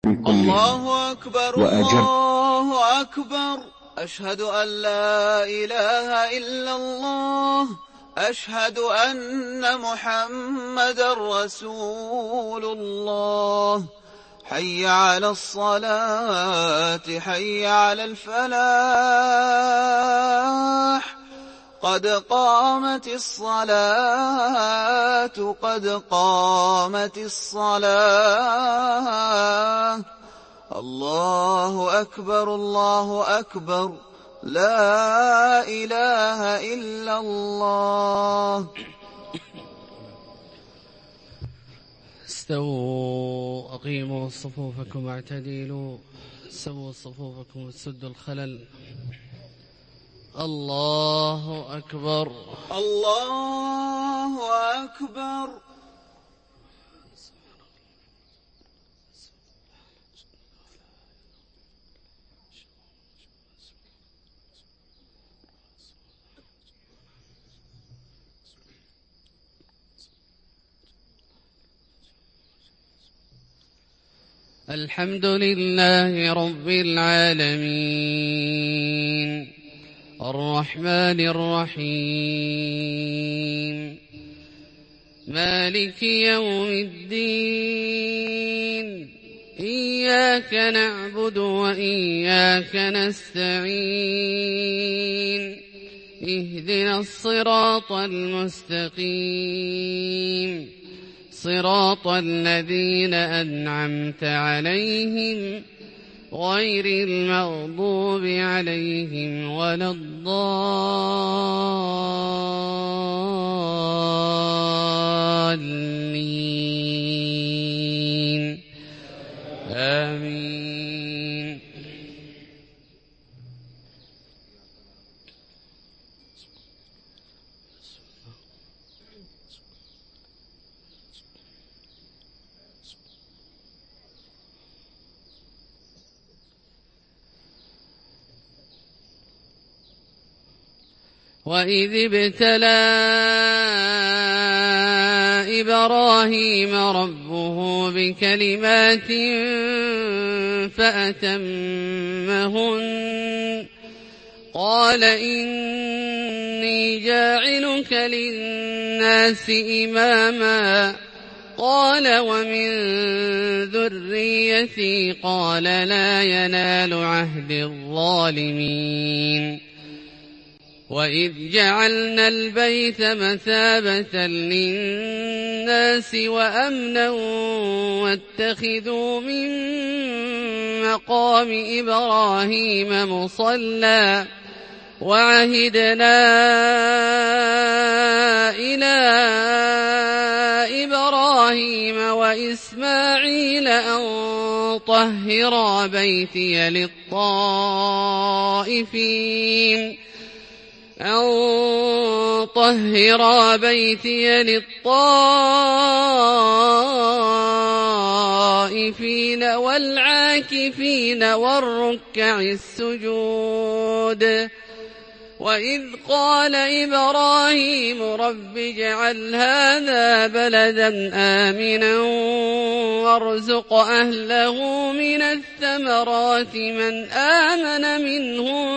الله أكبر الله أكبر. أشهد أن لا إله إلا الله. أشهد أن محمدا رسول الله. حي على الصلاة حي على الفلاح. قد قامت الصلاة قد قامت الصلاة. الله أكبر الله أكبر. لا إله إلا الله. استووا أقيموا صفوفكم واعتدلوا. سووا صفوفكم وسدوا الخلل. الله أكبر الله أكبر. الحمد لله رب العالمين الرحمن الرحيم مالك يوم الدين. إياك نعبد وإياك نستعين. اهدنا الصراط المستقيم صراط الذين أنعمت عليهم غير المغضوب عليهم ولا الضالين. آمين. وإذ ابتلى إبراهيم ربه بكلمات فأتمهن قال إني جاعلك للناس إماما قال ومن ذريتي قال لا ينال عهد الظالمين. وإذ جعلنا البيت مثابة للناس وأمنا واتخذوا من مقام إبراهيم مصلى وعهدنا إلى إبراهيم وإسماعيل أن طهرا بيتي للطائفين والعاكفين والركع السجود. وإذ قال إبراهيم رب اجعل هذا بلدا آمنا وارزق أهله من الثمرات من آمن منهم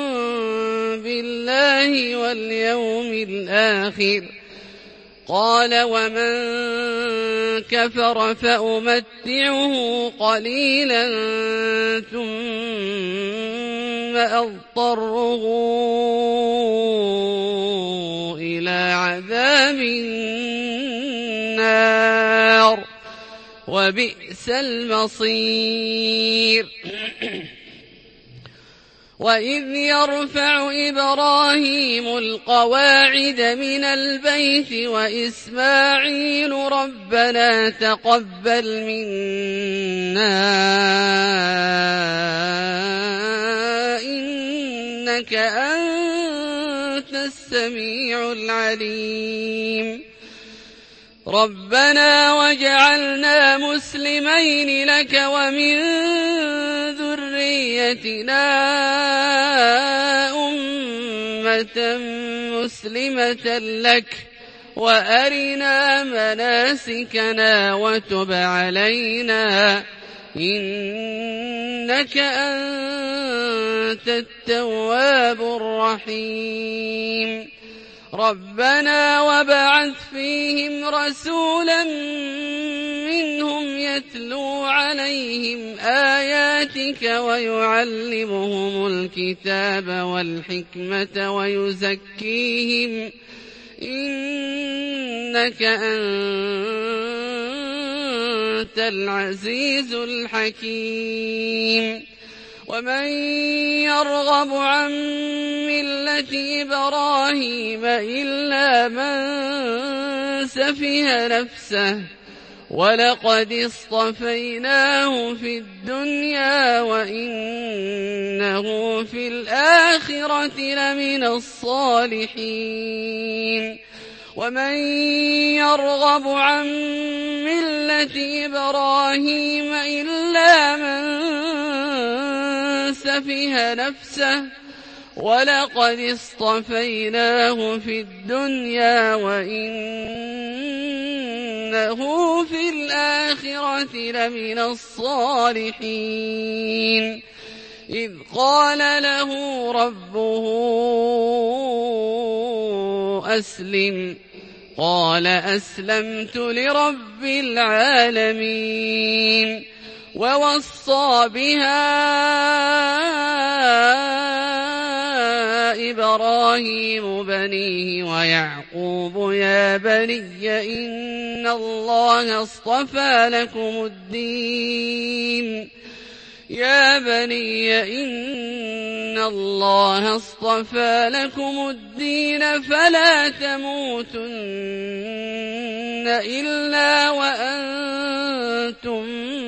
بالله واليوم الآخر قال ومن كفر فأمتعه قليلا ثم أضطره إلى عذاب النار وبئس المصير. وإذ يرفع إبراهيم القواعد من البيت وإسماعيل ربنا تقبل منا إنك أنت السميع العليم. ربنا واجعلنا مسلمين لك ومن ذريتنا أمة مسلمة لك وأرنا مناسكنا وتب علينا إنك أنت التواب الرحيم ربنا وابعث فيهم رسولا منهم يتلو عليهم آياتك ويعلمهم الكتاب والحكمة ويزكيهم إنك أنت العزيز الحكيم ومن يرغب عن ملة إبراهيم إلا من سفه نفسه ولقد اصطفيناه في الدنيا وإنه في الآخرة لمن الصالحين ومن يرغب عن ملة إبراهيم إلا من سفه نفسه ولقد اصطفيناه في الدنيا وإنه في الآخرة لمن الصالحين إذ قال له ربه أسلم قال أسلمت لرب العالمين ووصى بها إبراهيم بنيه ويعقوب يا بني إن الله اصطفى لكم الدين يا بني إن الله اصطفى لكم الدين فلا تموتن إلا وأنتم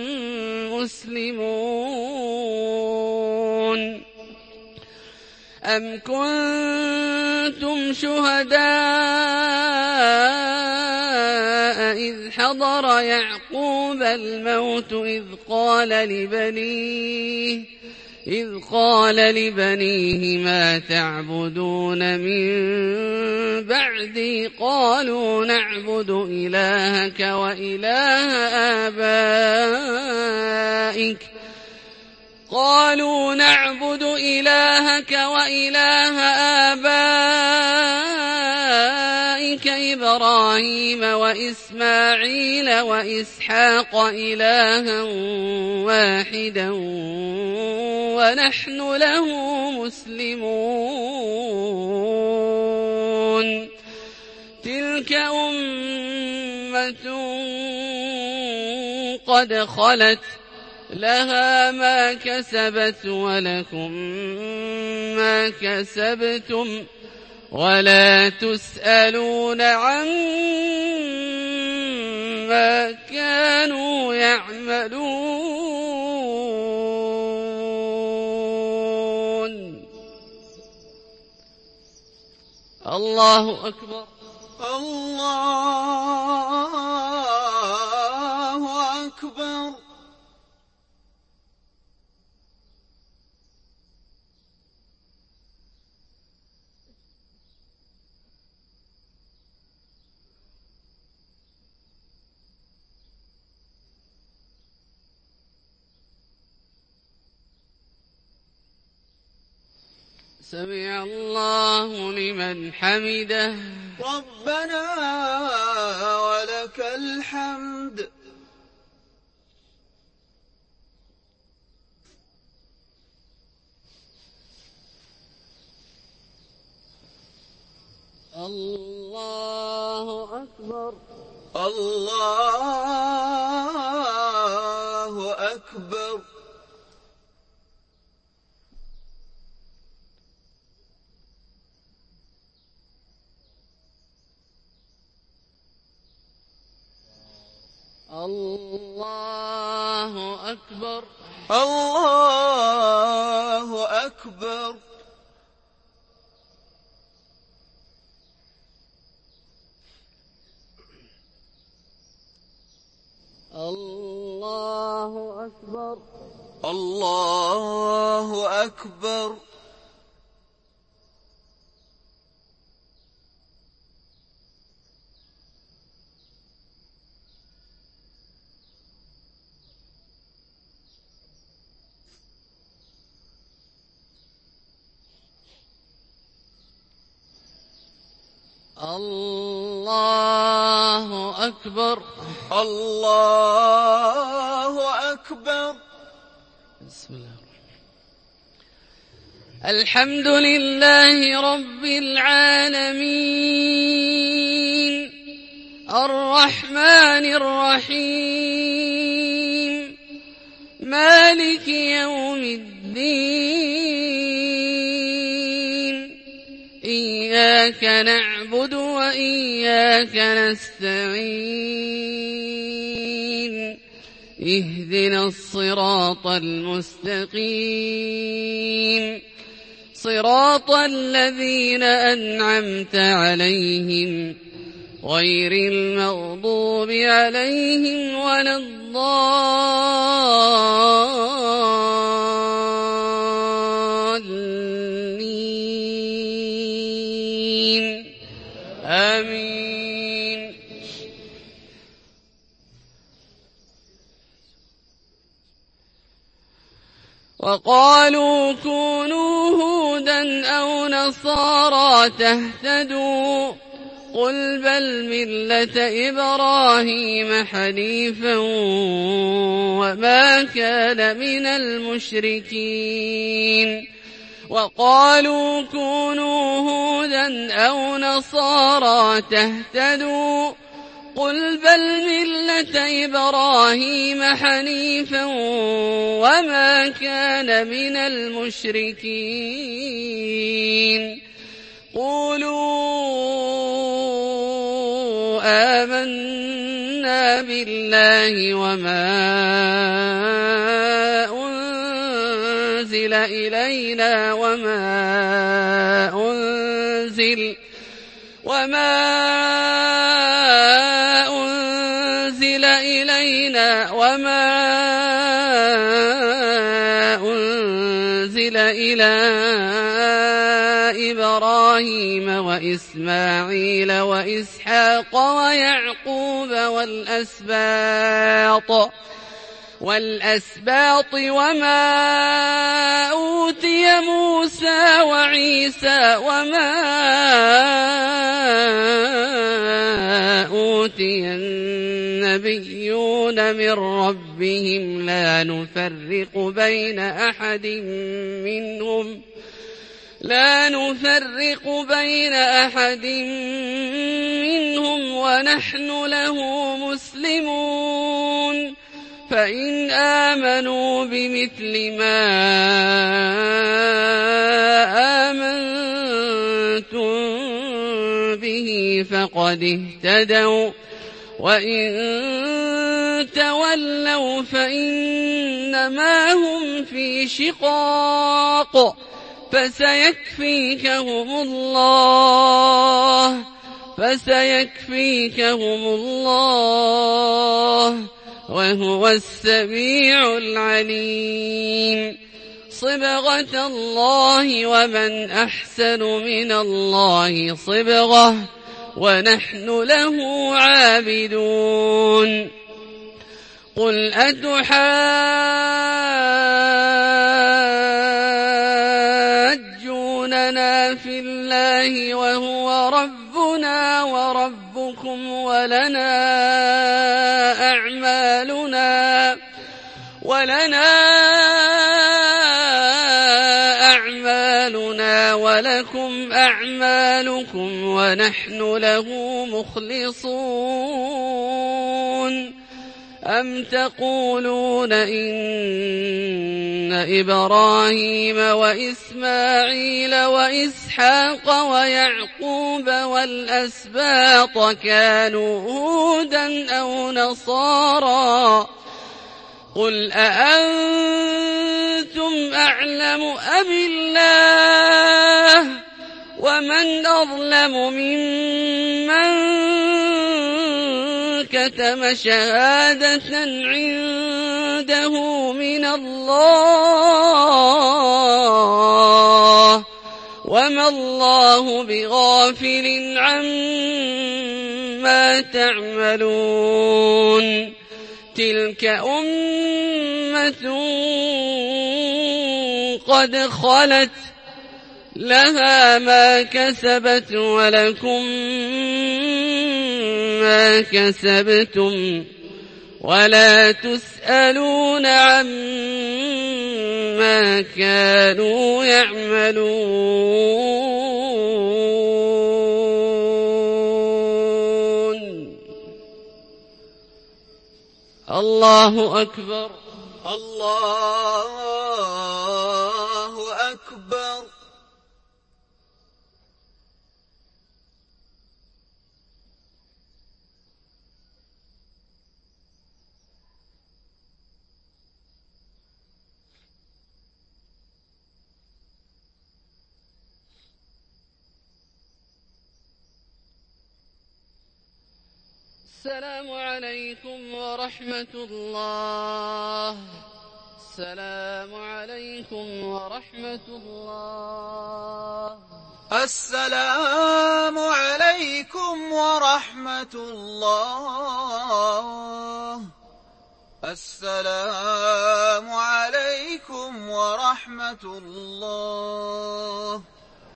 مسلمون أم كنتم شهداء إذ حضر يعقوب الموت إذ قال لبنيه ما تعبدون من بعدي قالوا نعبد إلهك وإله آبائك إبراهيم وإسماعيل وإسحاق إلها واحدا ونحن له مسلمون تلك أمة قد خلت لها ما كسبت ولكم ما كسبتم ولا تسألون عما كانوا يعملون الله أكبر الله أكبر سمع الله لمن حمده ربنا ولك الحمد الله أكبر الله أكبر الله أكبر الله أكبر الله أكبر الله أكبر الله أكبر. الله أكبر. بسم الله. الحمد لله رب العالمين الرحمن الرحيم مالك يوم الدين إياك نعبد وإياك نستعين اهدنا الصراط المستقيم صراط الذين أنعمت عليهم غير المغضوب عليهم ولا الضالين آمين. وقالوا كونوا هودا أو نصارى تهتدوا قل بل ملة إبراهيم حنيفا وما كان من المشركين. وقالوا كونوا هودا أو نصارى تهتدوا قل بل ملة إبراهيم حنيفا وما كان من المشركين. قولوا آمنا بالله وما أنزل إلينا وما أنزل إلينا وما أنزل إلى إبراهيم وإسماعيل وإسحاق ويعقوب والأسباط وما أوتي موسى وعيسى وما أوتي النبيون من ربهم لا نفرق بين أحد منهم ونحن له مسلمون. فإن آمنوا بمثل ما آمنتم به فقد اهتدوا وإن تولوا فإنما هم في شقاق فسيكفيكهم الله وهو السميع العليم. صبغة الله ومن أحسن من الله صبغة ونحن له عابدون. قل أتحاجوننا في الله وهو ربنا وربكم ولنا أعمالنا ولكم أعمالكم ونحن له مخلصون. أم تقولون إن إبراهيم وإسماعيل وإسحاق ويعقوب والأسباط كانوا هودا أو نصارى قل أأنتم أعلم أم الله ومن أظلم ممن كتم شهادة عنده من الله وما الله بغافل عما تعملون. تلك أمة قد خلت لها ما كسبت ولكم ما كسبتم ولا تسألون عما كانوا يعملون. الله أكبر. الله أكبر. السلام عليكم ورحمة الله. السلام عليكم ورحمة الله. السلام عليكم ورحمة الله. السلام عليكم ورحمة الله.